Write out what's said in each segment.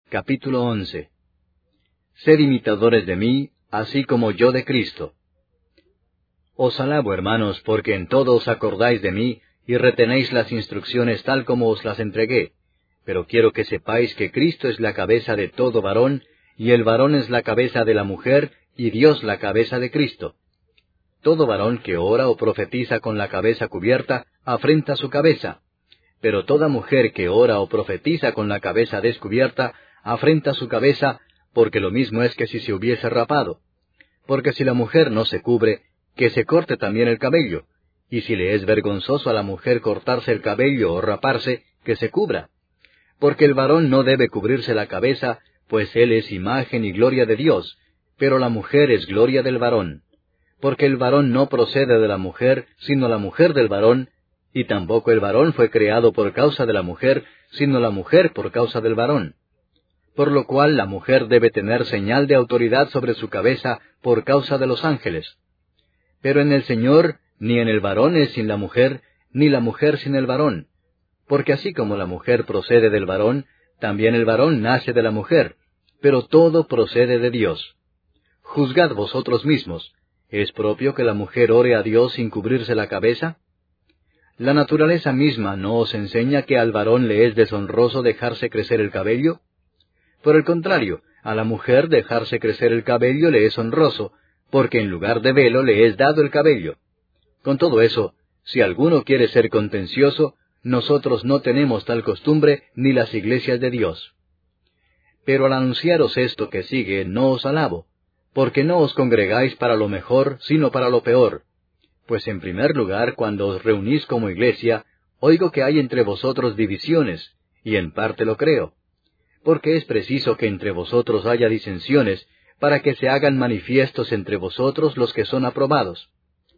Capítulo 11. Sed imitadores de mí, así como yo de Cristo. Os alabo, hermanos, porque en todo os acordáis de mí, y retenéis las instrucciones tal como os las entregué. Pero quiero que sepáis que Cristo es la cabeza de todo varón, y el varón es la cabeza de la mujer, y Dios la cabeza de Cristo. Todo varón que ora o profetiza con la cabeza cubierta, afrenta su cabeza. Pero toda mujer que ora o profetiza con la cabeza descubierta, afrenta su cabeza, porque lo mismo es que si se hubiese rapado. Porque si la mujer no se cubre, que se corte también el cabello, y si le es vergonzoso a la mujer cortarse el cabello o raparse, que se cubra. Porque el varón no debe cubrirse la cabeza, pues él es imagen y gloria de Dios, pero la mujer es gloria del varón. Porque el varón no procede de la mujer, sino la mujer del varón, y tampoco el varón fue creado por causa de la mujer, sino la mujer por causa del varón. Por lo cual la mujer debe tener señal de autoridad sobre su cabeza por causa de los ángeles. Pero en el Señor, ni en el varón es sin la mujer, ni la mujer sin el varón. Porque así como la mujer procede del varón, también el varón nace de la mujer, pero todo procede de Dios. Juzgad vosotros mismos, ¿es propio que la mujer ore a Dios sin cubrirse la cabeza? ¿La naturaleza misma no os enseña que al varón le es deshonroso dejarse crecer el cabello? Por el contrario, a la mujer dejarse crecer el cabello le es honroso, porque en lugar de velo le es dado el cabello. Con todo eso, si alguno quiere ser contencioso, nosotros no tenemos tal costumbre ni las iglesias de Dios. Pero al anunciaros esto que sigue, no os alabo, porque no os congregáis para lo mejor, sino para lo peor. Pues en primer lugar, cuando os reunís como iglesia, oigo que hay entre vosotros divisiones, y en parte lo creo. Porque es preciso que entre vosotros haya disensiones, para que se hagan manifiestos entre vosotros los que son aprobados.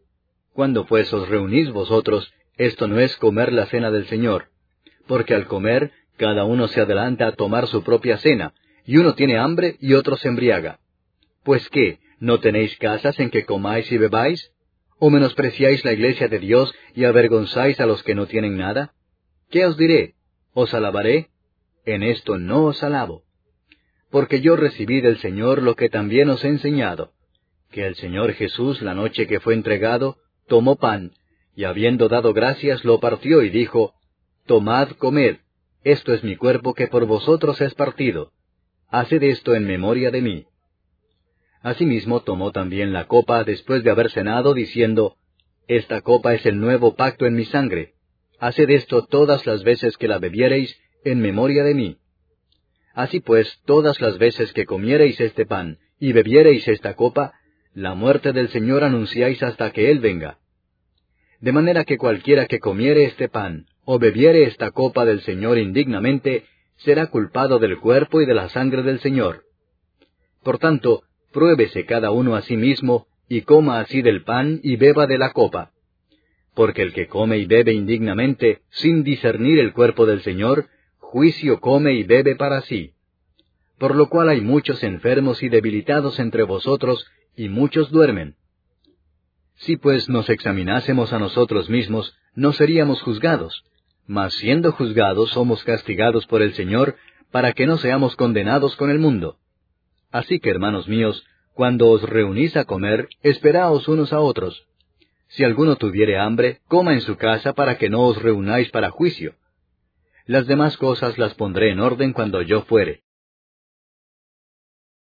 Cuando pues os reunís vosotros, esto no es comer la cena del Señor, porque al comer, cada uno se adelanta a tomar su propia cena, y uno tiene hambre y otro se embriaga. Pues ¿qué? ¿No tenéis casas en que comáis y bebáis? ¿O menospreciáis la iglesia de Dios y avergonzáis a los que no tienen nada? ¿Qué os diré? ¿Os alabaré? En esto no os alabo. Porque yo recibí del Señor lo que también os he enseñado, que el Señor Jesús, la noche que fue entregado, tomó pan, y habiendo dado gracias, lo partió y dijo, Tomad, comed, esto es mi cuerpo que por vosotros es partido. Haced esto en memoria de mí. Asimismo tomó también la copa después de haber cenado, diciendo, Esta copa es el nuevo pacto en mi sangre. Haced esto todas las veces que la bebiereis, en memoria de mí. Así pues, todas las veces que comiereis este pan, y bebiereis esta copa, la muerte del Señor anunciáis hasta que Él venga. De manera que cualquiera que comiere este pan, o bebiere esta copa del Señor indignamente, será culpado del cuerpo y de la sangre del Señor. Por tanto, pruébese cada uno a sí mismo, y coma así del pan y beba de la copa. Porque el que come y bebe indignamente, sin discernir el cuerpo del Señor, juicio come y bebe para sí. Por lo cual hay muchos enfermos y debilitados entre vosotros, y muchos duermen. Si pues nos examinásemos a nosotros mismos, no seríamos juzgados, mas siendo juzgados somos castigados por el Señor, para que no seamos condenados con el mundo. Así que, hermanos míos, cuando os reunís a comer, esperaos unos a otros. Si alguno tuviere hambre, coma en su casa para que no os reunáis para juicio. Las demás cosas las pondré en orden cuando yo fuere.